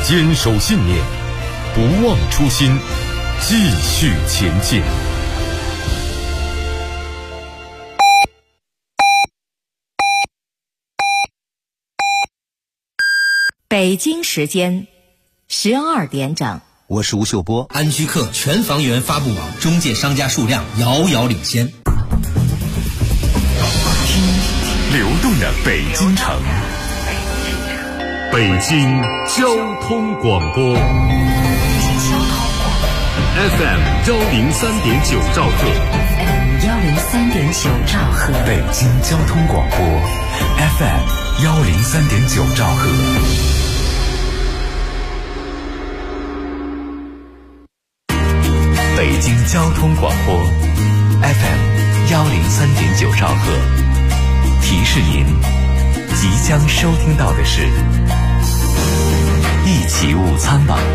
坚守信念，不忘初心，继续前进。 北京时间12点整， 我是吴秀波。 安居客全房源发布网中介商家数量遥遥领先。 流动的北京城，北京交通广播 FM 103.9兆赫， 103.9兆赫， 北京交通广播 FM 103.9兆赫。北京交通广播 FM 103.9兆赫，提示您即将收听到的是一起午餐吧。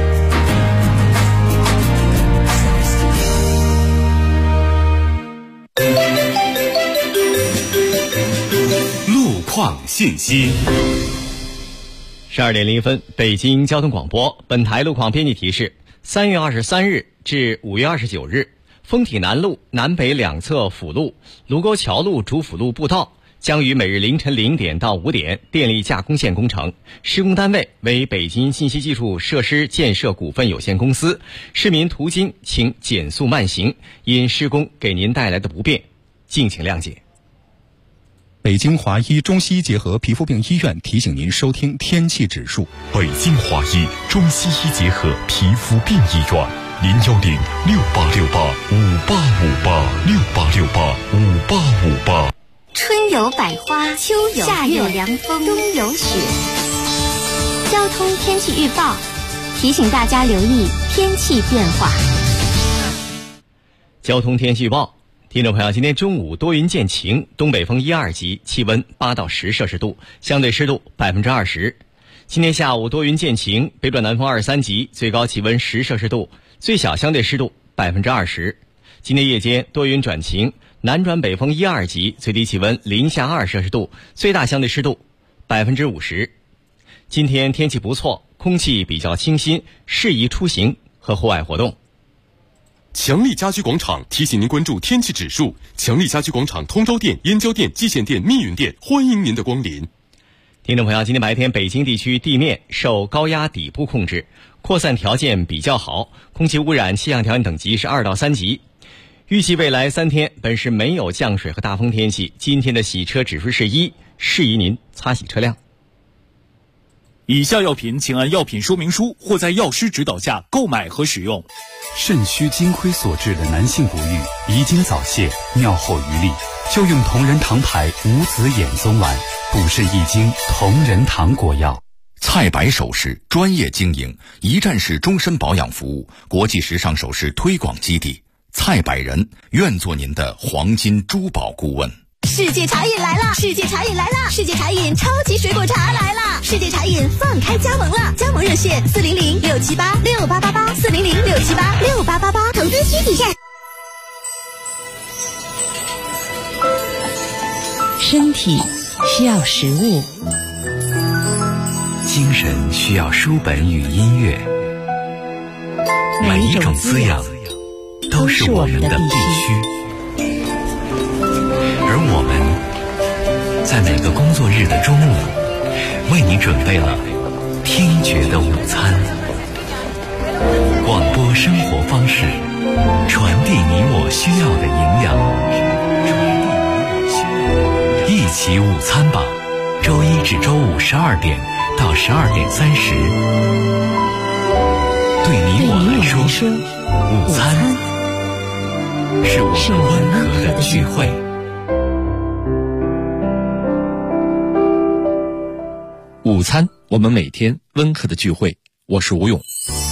路况信息。 12点01分，北京交通广播，本台路况编辑提示：3月23日至5月29日，丰体南路南北两侧辅路、卢沟桥路主辅路步道将于每日凌晨0点到5点电力架空线工程，施工单位为北京信息技术设施建设股份有限公司。市民途经请减速慢行，因施工给您带来的不便，敬请谅解。 北京华医中西医结合皮肤病医院提醒您收听天气指数。 北京华医中西医结合皮肤病医院，0106868586868686858。 春有百花，秋有夏有凉风，冬有雪。交通天气预报提醒大家留意天气变化。 交通天气预报，听众朋友，今天中午多云见晴，东北风1、2级，气温8到10摄氏度，相对湿度20%。今天下午多云见晴，北转南风2、3级，最高气温10摄氏度，最小相对湿度20%。今天夜间多云转晴，南转北风1、2级，最低气温零下2摄氏度，最大相对湿度50%。今天天气不错，空气比较清新，适宜出行和户外活动。 强力家居广场提醒您关注天气指数。强力家居广场通州店、燕郊店、蓟县店、密云店欢迎您的光临。 听众朋友，今天白天北京地区地面受高压底部控制，扩散条件比较好，空气污染气象条件等级是2到3级。预计未来3天本市没有降水和大风天气，今天的洗车指数是1，适宜您擦洗车辆。 以下药品请按药品说明书或在药师指导下购买和使用。 肾虚金亏所致的男性不育、遗精早泄、尿后余力，就用同仁堂牌无子衍宗丸，补肾益精同仁堂果药。 蔡白首饰专业经营，一站式终身保养服务，国际时尚首饰推广基地。蔡百人愿做您的黄金珠宝顾问。 世界茶饮来了！世界茶饮来了！世界茶饮超级水果茶来了！世界茶饮放开加盟了，加盟热线400-678-6888，400-678-6888，投资需谨慎。 身体需要食物， 精神需要书本与音乐，每一种滋养都是我们的必须。而我们在每个工作日的中午，为你准备了听觉的午餐。广播生活方式，传递你我需要的营养。一起午餐吧，周一至周五12点到12点30。对你我来说，午餐是我们温和的聚会。 午餐，我们每天温和的聚会。我是吴勇。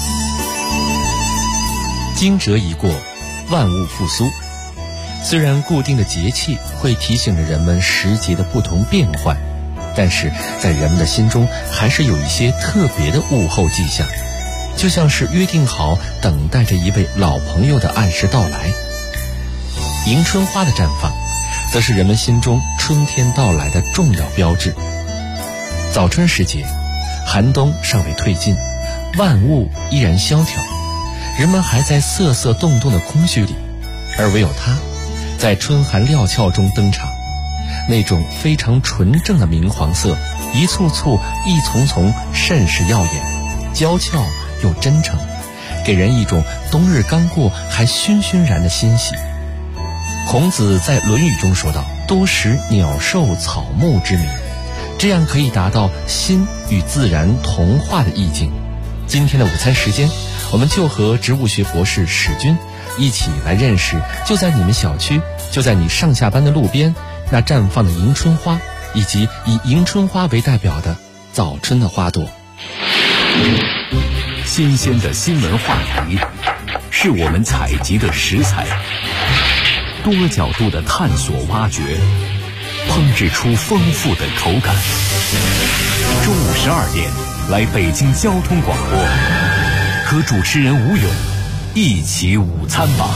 惊蛰一过，万物复苏。虽然固定的节气会提醒着人们时节的不同变换，但是在人们的心中还是有一些特别的物候迹象，就像是约定好等待着一位老朋友的按时到来。迎春花的绽放，则是人们心中春天到来的重要标志。早春时节，寒冬尚未退尽， 万物依然萧条，人们还在瑟瑟动动的空虚里，而唯有它在春寒料峭中登场。那种非常纯正的明黄色，一簇簇一丛丛，甚是耀眼，娇俏又真诚，给人一种冬日刚过还醺醺然的欣喜。孔子在《论语》中说道：多识鸟兽草木之名，这样可以达到心与自然同化的意境。今天的午餐时间，我们就和植物学博士史军一起来认识就在你们小区，就在你上下班的路边那绽放的迎春花，以及以迎春花为代表的早春的花朵。 新鲜的新闻话题是我们采集的食材，多角度的探索挖掘，烹制出丰富的口感。中午12点，来北京交通广播，和主持人吴勇一起午餐吧。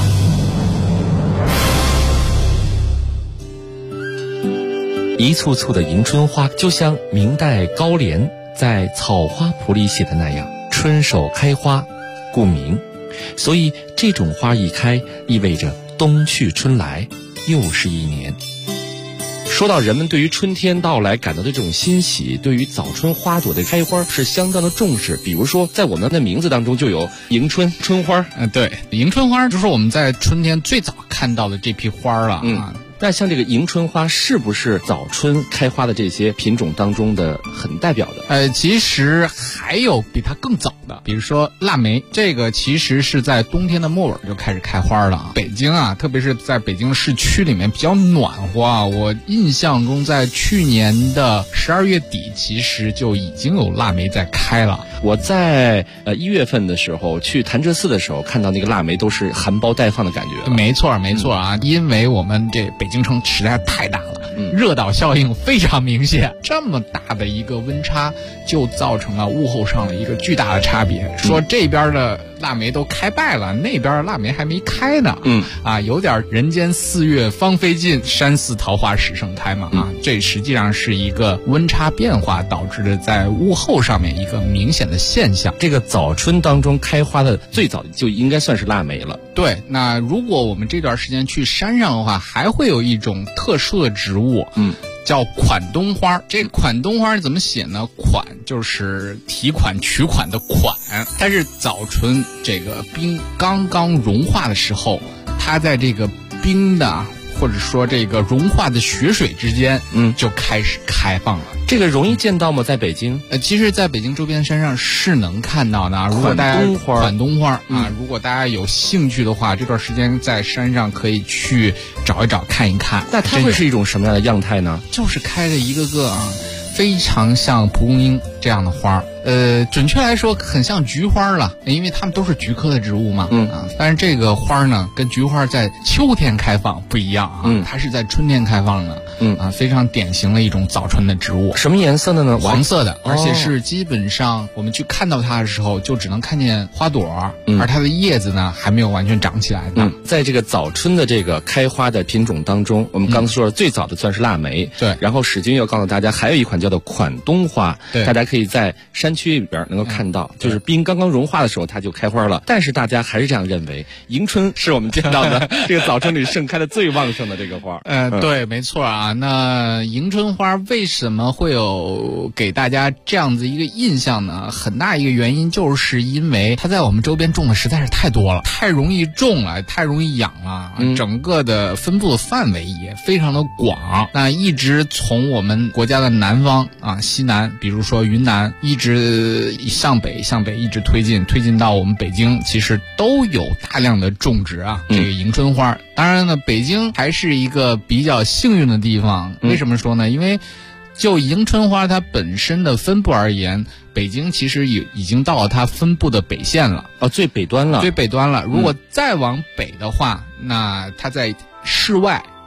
一簇簇的迎春花，就像明代高廉在《草花谱》里写的那样，春首开花，故名。所以这种花一开，意味着冬去春来，又是一年。说到人们对于春天到来感到的这种欣喜，对于早春花朵的开花是相当的重视。比如说在我们的名字当中就有迎春、春花。 对，迎春花就是我们在春天最早看到的这批花了啊。 那像这个迎春花是不是早春开花的这些品种当中的很代表的？ 其实还有比它更早的，比如说腊梅，这个其实是在冬天的末尾就开始开花了啊。北京啊，特别是在北京市区里面比较暖和啊，我印象中在去年的12月底，其实就已经有腊梅在开了。 我在1月份的时候去潭柘寺的时候，看到那个腊梅都是含苞待放的感觉。 没错啊，因为我们这北京城实在太大了，热岛效应非常明显，这么大的一个温差就造成了物候上的一个巨大的差别。说这边的腊梅都开败了，那边腊梅还没开呢。有点人间4月芳菲尽，山寺桃花始盛开嘛啊，这实际上是一个温差变化导致的在物候上面一个明显的现象。 这个早春当中开花的最早就应该算是腊梅了。 对，那如果我们这段时间去山上的话，还会有一种特殊的植物，叫款冬花。这款冬花怎么写呢？款就是提款取款的款，它是早春这个冰刚刚融化的时候，它在这个冰的或者说这个融化的雪水之间，就开始开放了。 这个容易见到吗？在北京？ 其实在北京周边山上是能看到的。如果大家款冬花啊，如果大家有兴趣的话，这段时间在山上可以去找一找看一看。 那它会是一种什么样的样态呢？ 就是开着一个个啊，非常像蒲公英这样的花。准确来说很像菊花了，因为它们都是菊科的植物嘛。但是这个花呢，跟菊花在秋天开放不一样啊，它是在春天开放的。非常典型的一种早春的植物。 什么颜色的呢？ 黄色的，而且是基本上我们去看到它的时候，就只能看见花朵，而它的叶子呢还没有完全长起来的。 在这个早春的这个开花的品种当中，我们刚才说了最早的算是腊梅， 对。 然后史军又告诉大家，还有一款叫做款冬花，对，大家可以在山区里边能够看到，就是冰刚刚融化的时候它就开花了。但是大家还是这样认为，迎春是我们见到的这个早春里盛开的最旺盛的这个花。 对，没错啊。那迎春花为什么会有给大家这样子一个印象呢？很大一个原因就是因为它在我们周边种的实在是太多了，太容易种了，太容易养了，整个的分布的范围也非常的广。那一直从我们国家的南方啊，西南，比如说云南，一直向北一直推进到我们北京，其实都有大量的种植啊，这个迎春花。当然呢，北京还是一个比较幸运的地方。为什么说呢？因为就迎春花它本身的分布而言，北京其实已经到了它分布的北线了， 最北端了。 如果再往北的话，那它在室外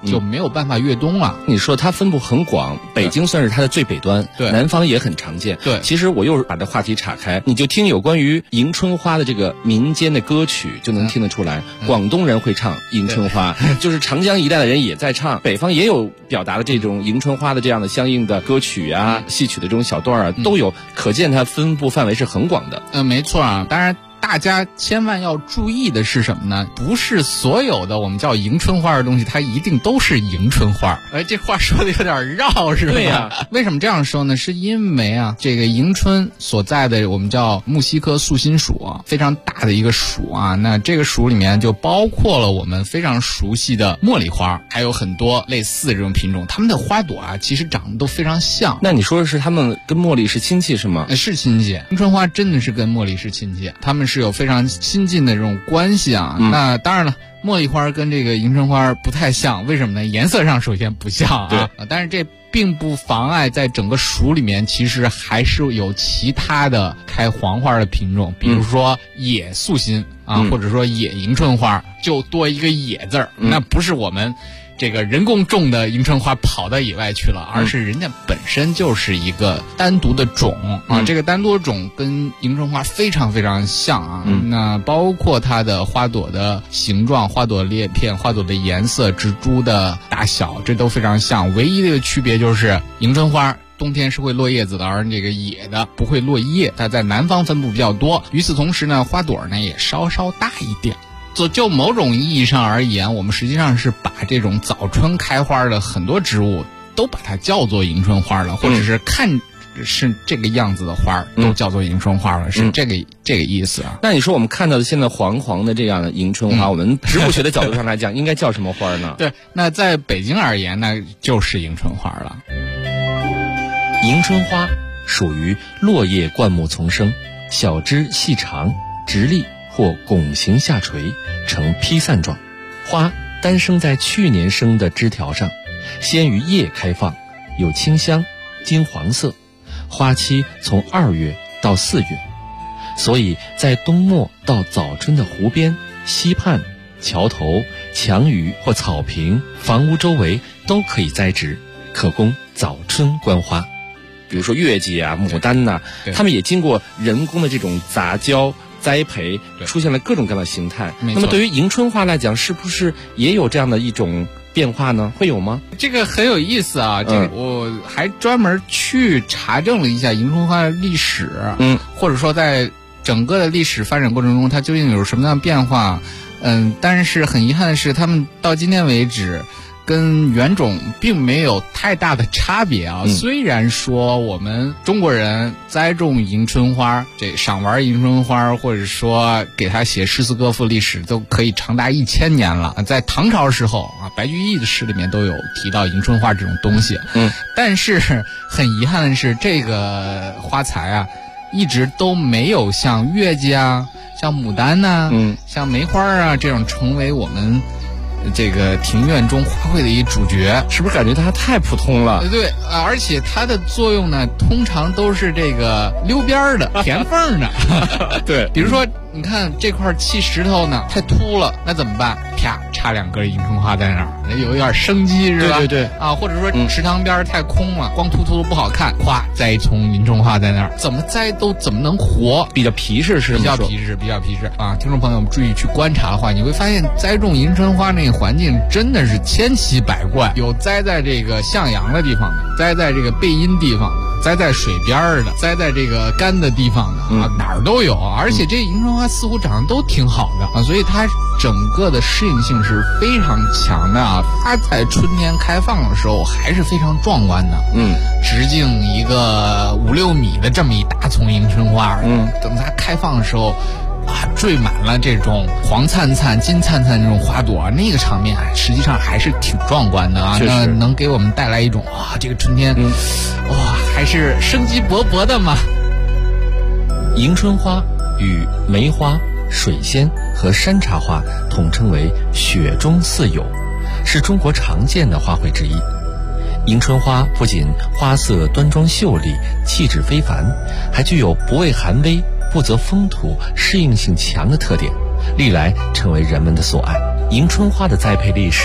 就没有办法越冬了。 你说它分布很广，北京算是它的最北端， 对， 南方也很常见。 对， 其实我又把这话题岔开，你就听有关于迎春花的这个民间的歌曲，就能听得出来，广东人会唱迎春花，就是长江一带的人也在唱，北方也有表达的这种迎春花的这样的相应的歌曲啊、戏曲的这种小段啊，都有，可见它分布范围是很广的。 没错啊，当然。大家千万要注意的是什么呢？不是所有的我们叫迎春花的东西，它一定都是迎春花。这话说的有点绕，是吧？ 对呀。 为什么这样说呢？是因为啊，这个迎春所在的我们叫木犀科素心属啊，非常大的一个属啊。那这个属里面就包括了我们非常熟悉的茉莉花，还有很多类似的这种品种。它们的花朵啊，其实长得都非常像。 那你说的是它们跟茉莉是亲戚是吗？ 是亲戚。迎春花真的是跟茉莉是亲戚，它们是有非常亲近的这种关系啊。那当然了，茉莉花跟这个迎春花不太像，为什么呢？颜色上首先不像啊。但是这并不妨碍在整个属里面其实还是有其他的开黄花的品种，比如说野素心啊，或者说野迎春花，就多一个野字儿。那不是我们这个人工种的迎春花跑到野外去了，而是人家本身就是一个单独的种啊。这个单独的种跟迎春花非常非常像啊。那包括它的花朵的形状、花朵裂片、花朵的颜色、植株的大小，这都非常像。唯一的区别就是迎春花冬天是会落叶子的，而这个野的不会落叶，它在南方分布比较多。与此同时呢，花朵呢也稍稍大一点。就某种意义上而言，我们实际上是把这种早春开花的很多植物都把它叫做迎春花了，或者是看是这个样子的花都叫做迎春花了，是这个意思啊。 那你说我们看到的现在黄黄的这样的迎春花，我们植物学的角度上来讲，应该叫什么花呢？ 对，那在北京而言呢，就是迎春花了。 迎春花属于落叶灌木丛生，小枝细长，直立或拱形下垂，呈披散状，花单生在去年生的枝条上，先于叶开放，有清香，金黄色，花期从2月到4月，所以在冬末到早春的湖边、溪畔、桥头、墙隅或草坪、房屋周围都可以栽植，可供早春观花。 比如说月季啊、牡丹呐，它们也经过人工的这种杂交栽培，出现了各种各样的形态。那么对于迎春花来讲，是不是也有这样的一种变化呢？会有吗？ 这个很有意思啊。这个我还专门去查证了一下迎春花的历史，或者说在整个的历史发展过程中，它究竟有什么样的变化？但是很遗憾的是，他们到今天为止跟原种并没有太大的差别啊。虽然说我们中国人栽种迎春花，这赏玩迎春花，或者说给他写诗词歌赋历史，都可以长达1000年了。在唐朝时候啊，白居易的诗里面都有提到迎春花这种东西。但是很遗憾的是，这个花材啊，一直都没有像月季啊、像牡丹呐、像梅花啊这种成为我们这个庭院中花卉的一主角。 是不是感觉它太普通了？ 对，而且它的作用呢，通常都是这个溜边的、填缝的。 对， 比如说你看这块砌石头呢太秃了，那怎么办？啪，插2根迎春花在那儿，有点生机，是吧？ 对啊，或者说池塘边太空了，光秃秃的不好看，咵栽一丛迎春花在那儿，怎么栽都怎么能活？ 比较皮实，是比较皮实啊！听众朋友们注意去观察的话，你会发现栽种迎春花那个环境真的是千奇百怪，有栽在这个向阳的地方的，栽在这个背阴地方的，栽在水边的，栽在这个干的地方的啊，哪儿都有。而且这迎春花似乎长得都挺好的啊，所以它整个的适应性是非常强的啊。它在春天开放的时候还是非常壮观的，直径一个5-6米的这么一大丛迎春花，等它开放的时候啊，缀满了这种黄灿灿、金灿灿这种花朵，那个场面实际上还是挺壮观的啊。那能给我们带来一种这个春天，还是生机勃勃的嘛。 迎春花与梅花、水仙和山茶花统称为雪中四友，是中国常见的花卉之一。迎春花不仅花色端庄秀丽、气质非凡，还具有不畏寒微、不择风土、适应性强的特点，历来成为人们的所爱。迎春花的栽培历史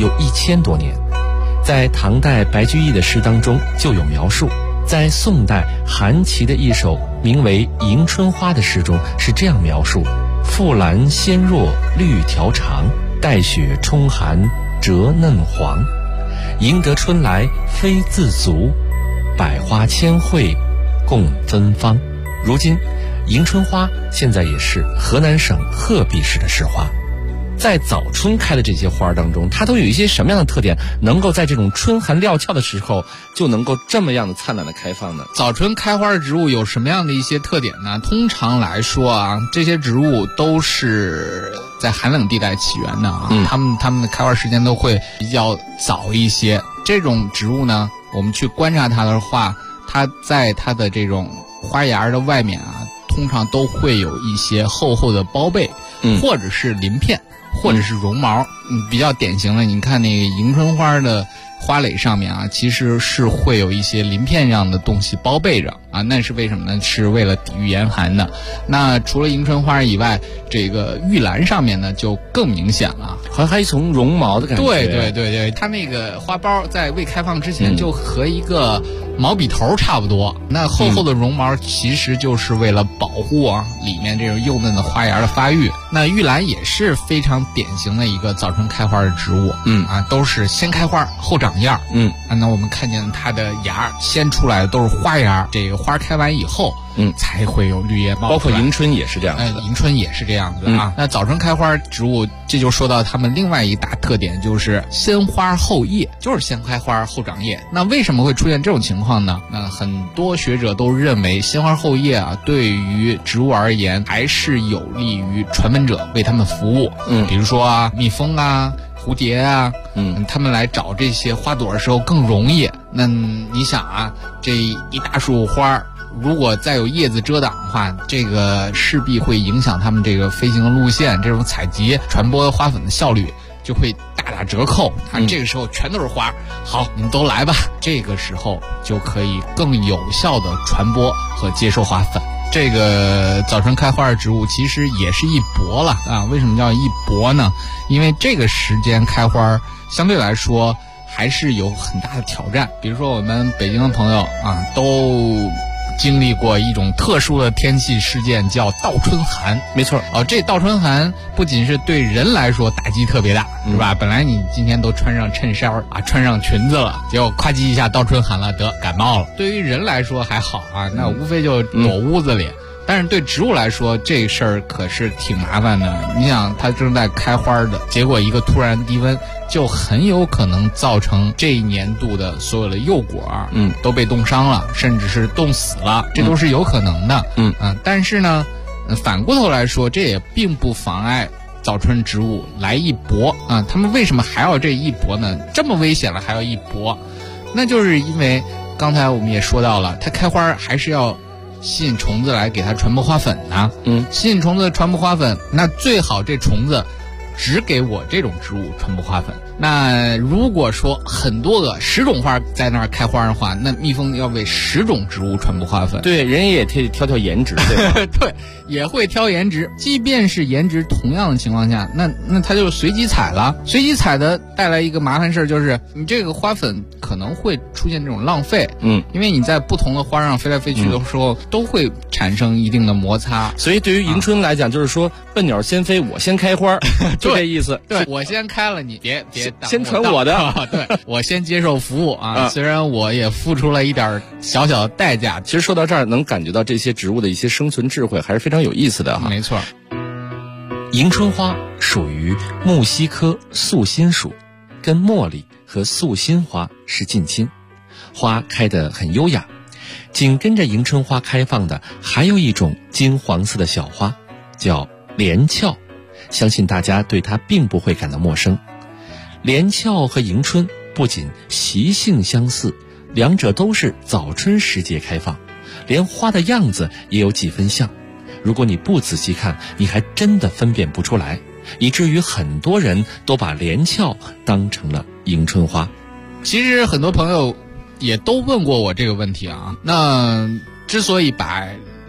有1000多年。在唐代白居易的诗当中就有描述，在宋代韩琦的一首名为《迎春花》的诗中是这样描述：复兰纤弱绿条长，待雪冲寒折嫩黄。迎得春来非自足，百花千卉共芬芳。如今迎春花现在也是河南省鹤壁市的市花。在早春开的这些花当中，它都有一些什么样的特点，能够在这种春寒料峭的时候就能够这么样的灿烂的开放呢？ 早春开花的植物有什么样的一些特点呢？通常来说啊，这些植物都是在寒冷地带起源的啊，它们的开花时间都会比较早一些。这种植物呢，我们去观察它的话，它在它的这种花芽的外面啊，通常都会有一些厚厚的包被，或者是鳞片，或者是绒毛。比较典型的，你看那个迎春花的花蕾上面啊，其实是会有一些鳞片一样的东西包被着啊，那是为什么呢？是为了抵御严寒的。那除了迎春花以外，这个玉兰上面呢就更明显了， 好像还有一层绒毛的感觉。 对，它那个花苞在未开放之前就和一个毛笔头差不多。那厚厚的绒毛其实就是为了保护啊里面这种幼嫩的花芽的发育。那玉兰也是非常典型的一个早春开花的植物，都是先开花后长叶，那我们看见它的芽先出来的都是花芽，这个花开完以后，才会有绿叶冒出来。 包括迎春也是这样子的， 迎春也是这样子的啊。那早春开花植物，这就说到它们另外一大特点，就是先花后叶，就是先开花后长叶。那为什么会出现这种情况呢？那很多学者都认为先花后叶啊，对于植物而言还是有利于传粉者为他们服务。比如说啊，蜜蜂啊、蝴蝶啊，他们来找这些花朵的时候更容易。那你想啊，这一大束花，如果再有叶子遮挡的话，这个势必会影响他们这个飞行的路线，这种采集传播花粉的效率就会大打折扣。这个时候全都是花，好，你们都来吧，这个时候就可以更有效的传播和接收花粉。这个早春开花的植物其实也是一搏了啊！为什么叫一搏呢？因为这个时间开花相对来说还是有很大的挑战。比如说我们北京的朋友啊，都经历过一种特殊的天气事件，叫倒春寒。 没错， 这倒春寒不仅是对人来说打击特别大，是吧？本来你今天都穿上衬衫啊，穿上裙子了，结果咵叽一下倒春寒了，得感冒了。对于人来说还好啊，那无非就躲屋子里。但是对植物来说，这事儿可是挺麻烦的。你想，它正在开花的，结果一个突然低温，就很有可能造成这一年度的所有的幼果，都被冻伤了，甚至是冻死了，这都是有可能的。但是呢，反过头来说，这也并不妨碍早春植物来一搏啊。他们为什么还要这一搏呢？这么危险了还要一搏，那就是因为刚才我们也说到了，它开花还是要吸引虫子来给它传播花粉呢。吸引虫子传播花粉，那最好这虫子只给我这种植物传播花粉。那如果说很多个10种花在那儿开花的话，那蜜蜂要为10种植物传播花粉。 对，人也挑颜值，对吧？ 对，也会挑颜值。即便是颜值同样的情况下，那它就随机采了。随机采的带来一个麻烦事，就是你这个花粉可能会出现这种浪费。因为你在不同的花上飞来飞去的时候，都会产生一定的摩擦。 所以对于迎春来讲，就是说笨鸟先飞，我先开花，就这意思。 对，我先开了，你别先传我的。 对，我先接受服务啊。虽然我也付出了一点小小的代价。 其实说到这儿，能感觉到这些植物的一些生存智慧还是非常有意思的哈。 没错。 迎春花属于木犀科素馨属，跟茉莉和素馨花是近亲，花开得很优雅。紧跟着迎春花开放的还有一种金黄色的小花，叫连翘，相信大家对它并不会感到陌生。连翘和迎春不仅习性相似，两者都是早春时节开放，连花的样子也有几分像。如果你不仔细看，你还真的分辨不出来，以至于很多人都把连翘当成了迎春花。 其实很多朋友也都问过我这个问题啊。那之所以把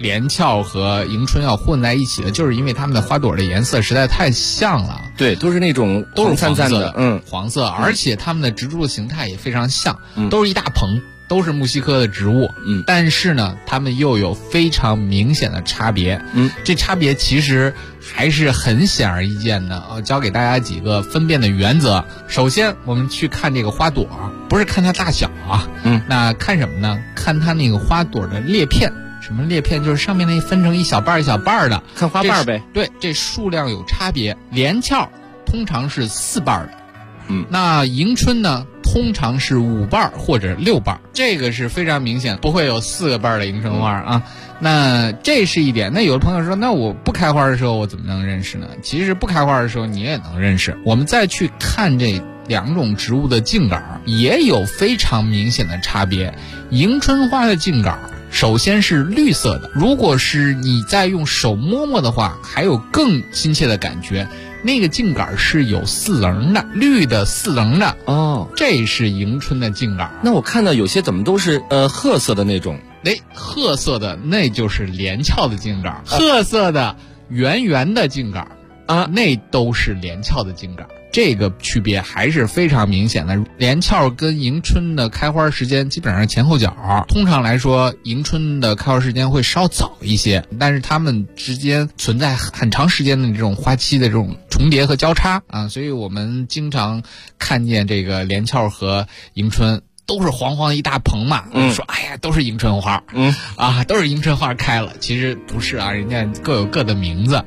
连翘和迎春要混在一起的，就是因为它们的花朵的颜色实在太像了。 对，都是那种都是黄色的， 黄色，而且它们的植株的形态也非常像，都是一大棚，都是木犀科的植物，但是呢，它们又有非常明显的差别，这差别其实还是很显而易见的。教给大家几个分辨的原则。首先，我们去看这个花朵，不是看它大小啊，那看什么呢？看它那个花朵的裂片。什么裂片？就是上面那分成一小瓣一小瓣的， 看花瓣呗。 对，这数量有差别。连翘通常是4瓣的，那迎春呢，通常是5瓣或者6瓣，这个是非常明显，不会有4个瓣的迎春花啊。那这是一点。那有的朋友说，那我不开花的时候我怎么能认识呢？其实不开花的时候你也能认识。我们再去看这2种植物的茎秆，也有非常明显的差别。迎春花的茎秆首先是绿色的，如果是你再用手摸摸的话，还有更亲切的感觉。那个茎秆是有4棱的，绿的4棱的哦， 这是迎春的茎秆。 那我看到有些怎么都是褐色的那种？ 褐色的那就是连翘的茎秆，褐色的圆圆的茎秆啊，那都是连翘的茎秆。这个区别还是非常明显的。连翘跟迎春的开花时间基本上前后脚，通常来说迎春的开花时间会稍早一些，但是它们之间存在很长时间的这种花期的这种重叠和交叉啊，所以我们经常看见这个连翘和迎春都是黄黄的一大棚嘛，说哎呀都是迎春花，都是迎春花开了，其实不是啊，人家各有各的名字。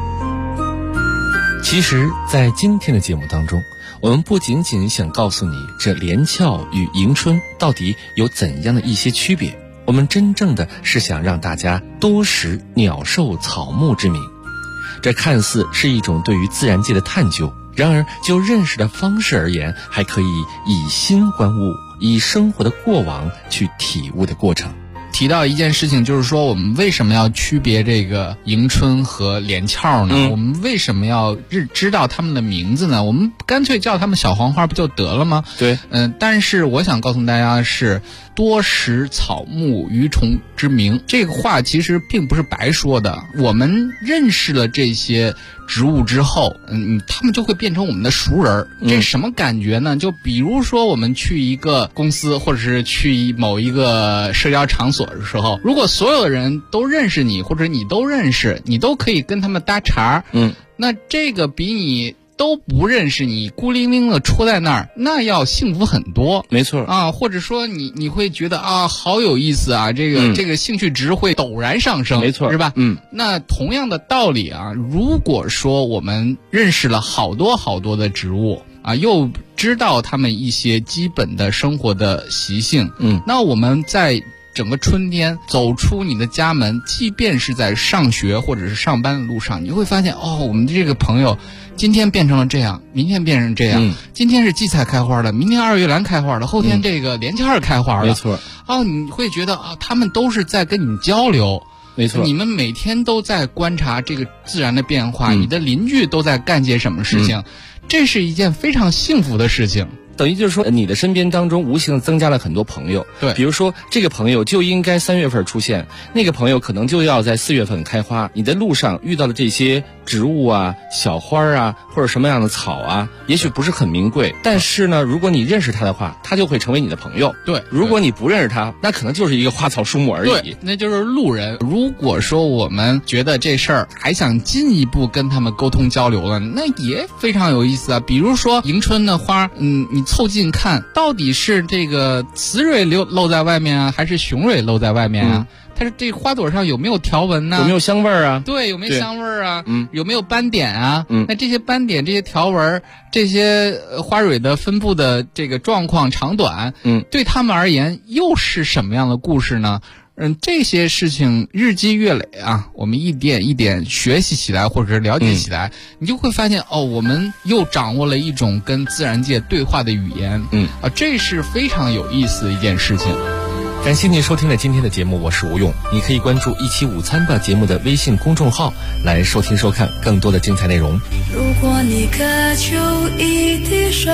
其实在今天的节目当中，我们不仅仅想告诉你这连翘与迎春到底有怎样的一些区别，我们真正的是想让大家多识鸟兽草木之名。这看似是一种对于自然界的探究，然而就认识的方式而言，还可以以心观物，以生活的过往去体悟的过程。 提到一件事情，就是说我们为什么要区别这个迎春和连翘呢？我们为什么要知道它们的名字呢？我们干脆叫它们小黄花不就得了吗？ 对， 但是我想告诉大家是多识草木鱼虫之名，这个话其实并不是白说的。我们认识了这些植物之后，它们就会变成我们的熟人。这什么感觉呢？就比如说我们去一个公司，或者是去某一个社交场所的时候，如果所有的人都认识你，或者你都认识，你都可以跟他们搭茬，那这个比你都不认识你孤零零的戳在那儿，那要幸福很多。 没错啊，或者说你会觉得啊好有意思啊，这个兴趣值会陡然上升， 没错， 是吧？那同样的道理啊，如果说我们认识了好多好多的植物啊，又知道它们一些基本的生活的习性，那我们在整个春天走出你的家门，即便是在上学或者是上班的路上，你会发现我们的这个朋友今天变成了这样，明天变成这样，今天是荠菜开花了，明天二月兰开花了，后天这个连翘开花了， 没错。 你会觉得他们都是在跟你交流， 没错。 你们每天都在观察这个自然的变化，你的邻居都在干些什么事情，这是一件非常幸福的事情。 等于就是说，你的身边当中无形增加了很多朋友。 对， 比如说这个朋友就应该3月份出现，那个朋友可能就要在4月份开花。你在路上遇到了这些植物啊、小花啊，或者什么样的草啊，也许不是很名贵，但是呢，如果你认识他的话，他就会成为你的朋友。 对， 如果你不认识他，那可能就是一个花草树木而已。 对，那就是路人。如果说我们觉得这事儿还想进一步跟他们沟通交流了，那也非常有意思啊。比如说迎春的花，你凑近看，到底是这个雌蕊露在外面啊，还是雄蕊露在外面啊？它是这花朵上有没有条纹呢？ 有没有香味儿啊？ 对，有没有香味儿啊？有没有斑点啊？那这些斑点、这些条纹、这些花蕊的分布的这个状况长短，对他们而言又是什么样的故事呢？这些事情日积月累啊，我们一点一点学习起来，或者是了解起来，你就会发现我们又掌握了一种跟自然界对话的语言。这是非常有意思的一件事情。 感谢您收听了今天的节目，我是吴勇。你可以关注一期午餐吧节目的微信公众号来收听收看更多的精彩内容。 如果你渴求一滴水，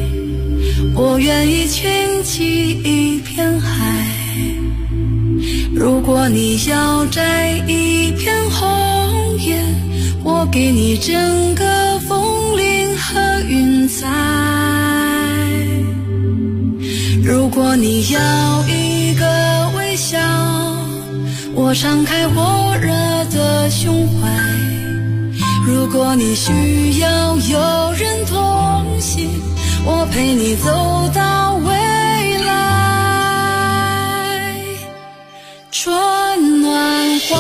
我愿意倾起一片海。 如果你要摘一片红叶，我给你整个风铃和云彩。如果你要一个微笑，我敞开火热的胸怀。如果你需要有人同行，我陪你走到未来。春暖花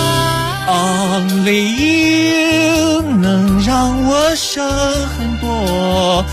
Only you 能让我省很多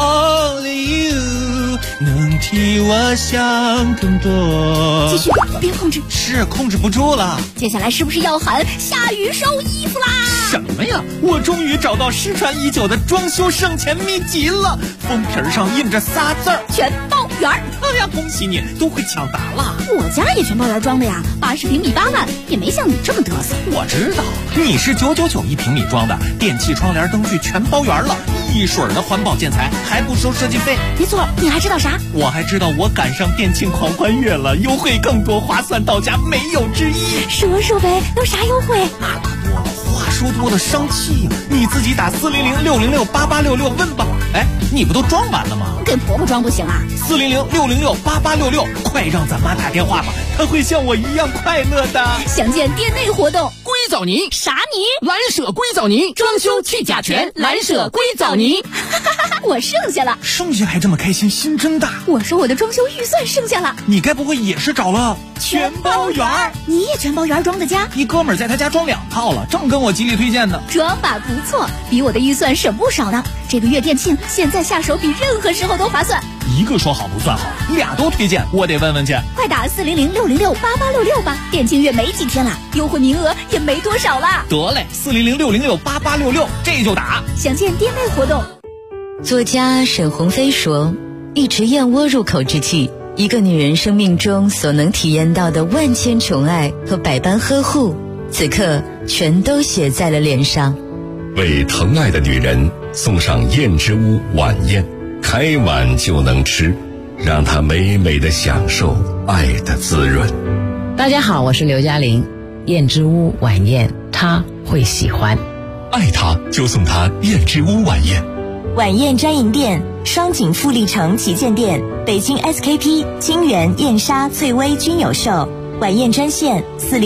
Only you 能替我想更多。 继续，别控制。 是控制不住了。 接下来是不是要喊下雨收衣服啦？ 什么呀？我终于找到失传已久的装修省钱秘籍了。封皮上印着仨字儿： 全包圆。 哎呀，恭喜你，都会抢答了。 我家也全包圆装的呀，80平米8万，也没像你这么嘚瑟。 我知道，你是999一平米装的，电器、窗帘、灯具全包圆了，一水儿的环保建材，还不收设计费。 没错，你还知道啥？ 我还知道我赶上电竞狂欢月了，优惠更多，划算到家没有之一。 说说呗，有啥优惠？ 那可多了，话说多了伤气呀。你自己打400-606-8866问吧。哎，你不都装完了吗？ 跟婆婆装不行啊。 400-606-8866，快让咱妈打电话吧，她会像我一样快乐的。 详见店内活动。 硅藻泥啥泥？ 蓝舍硅藻泥，装修去甲醛，蓝舍硅藻泥。 我剩下了。 剩下还这么开心，心真大。 我说我的装修预算剩下了。 你该不会也是找了全包圆？ 你也全包圆装的家？ 一哥们儿在他家装2套了，正跟我极力推荐呢。 装法不错，比我的预算省不少呢。这个月店庆，现在下手比任何时候都划算。 一个说好不算好，俩都推荐，我得问问去。 快打400-606-8866吧，店庆月没几天了，优惠名额也没多少了。 得嘞，400-606-8866，这就打。 详见店内活动。 作家沈鸿飞说，一池燕窝入口之际，一个女人生命中所能体验到的万千宠爱和百般呵护，此刻全都写在了脸上。 为疼爱的女人送上燕之屋晚宴，开碗就能吃，让她美美的享受爱的滋润。 大家好，我是刘嘉玲。燕之屋晚宴，她会喜欢。 爱她就送她燕之屋晚宴。 晚宴专营店：双井富力城旗舰店、北京 SKP、金源、燕莎、翠微均有售。晚宴专线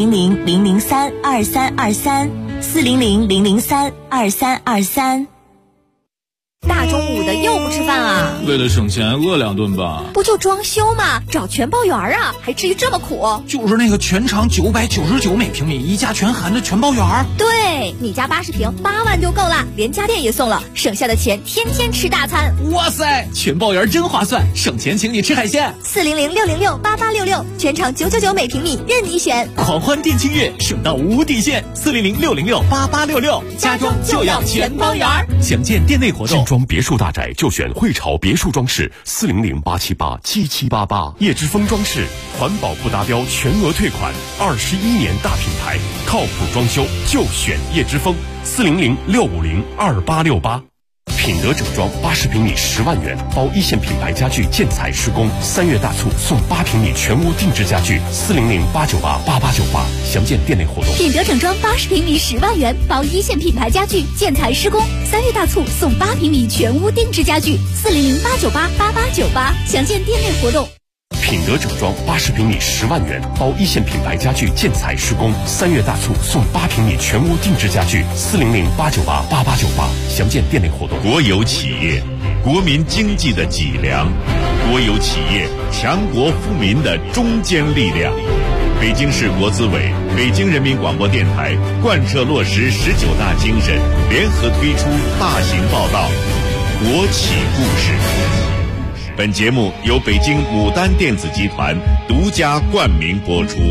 400-003-2323，400-003-2323。 大中午的又不吃饭啊？ 为了省钱饿2顿吧。 不就装修吗？找全包圆啊，还至于这么苦？ 就是那个全长999每平米，一家全含的全包圆。 对，你家80平8万就够了，连家电也送了，省下的钱天天吃大餐。 哇塞，全包圆真划算，省钱请你吃海鲜。 400-606-8866，全长999每平米，任你选。 狂欢店庆月，省到无底线。400-606-8866，家装就要全包圆。详见店内活动。 装别墅大宅就选汇潮别墅装饰，400-878-7788。叶之峰装饰，环保不达标全额退款，21年大品牌，靠谱装修就选叶之峰，400-650-2868。品德整装80平米10万元，包一线品牌家具建材施工，3月大促送8平米全屋定制家具，400-898-8898。详见店内活动。 品德整装80平米10万元，包一线品牌家具建材施工，3月大促送8平米全屋定制家具，400-898-8898。详见店内活动。 品德整装80平米10万元，包一线品牌家具建材施工，3月大促送8平米全屋定制家具，400-898-8898。详见店内活动。 国有企业，国民经济的脊梁；国有企业，强国富民的中坚力量。北京市国资委、北京人民广播电台贯彻落实19大精神，联合推出大型报道《国企故事》。本节目由北京牡丹电子集团独家冠名播出。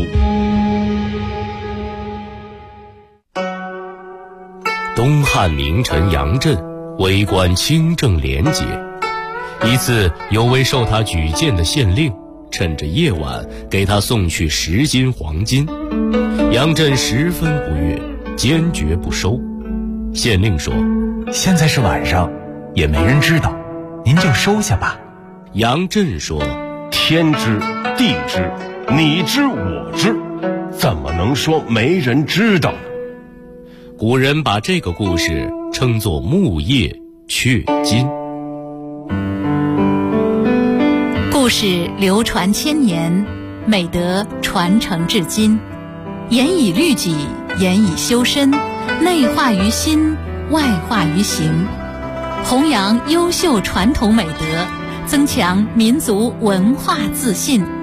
东汉名臣杨震为官清正廉洁，一次有位受他举荐的县令趁着夜晚给他送去10斤黄金，杨震十分不悦，坚决不收。县令说：“ 现在是晚上，也没人知道，您就收下吧。” 杨震说：“ 天知地知，你知我知， 怎么能说没人知道呢？ 古人把这个故事称作木叶雀金。 故事流传千年，美德传承至今，严以律己，严以修身，内化于心，外化于行，弘扬优秀传统美德，增强民族文化自信，